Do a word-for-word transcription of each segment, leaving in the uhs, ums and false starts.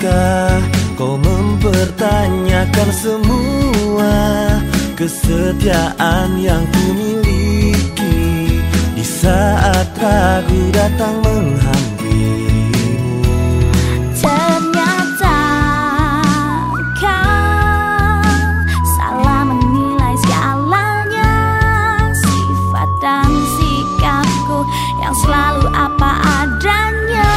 Pernahkah kau mempertanyakan semua kesetiaan yang ku miliki di saat ragu datang menghampirimu? Ternyata kau salah menilai segalanya, sifat dan sikapku yang selalu apa adanya.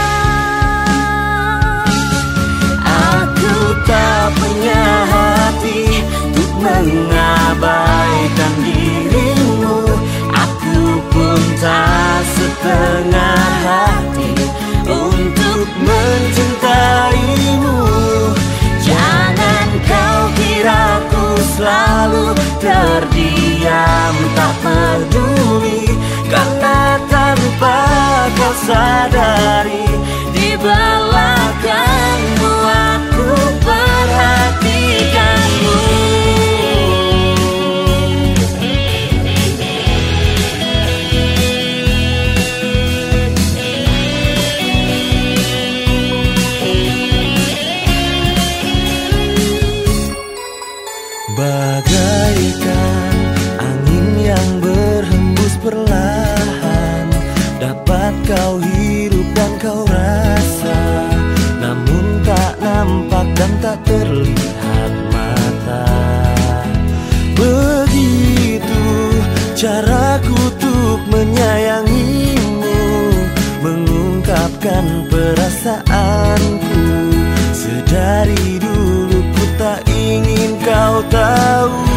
Tak punya hati untuk mengabaikan dirimu. Aku pun tak setengah hati untuk mencintaimu. Jangan kau kira ku selalu terdiam tak peduli, karena tanpa kau sadari di belakangmu aku perhatikanmu. Bagaikan angin yang berhembus perlahan, dapat kau hirup dan kau rasa, namun tak nampak dan tak terlihat mata. Begitu caraku untuk menyayangimu, mengungkapkan perasaanku. Sedari dulu ku tak ingin kau tahu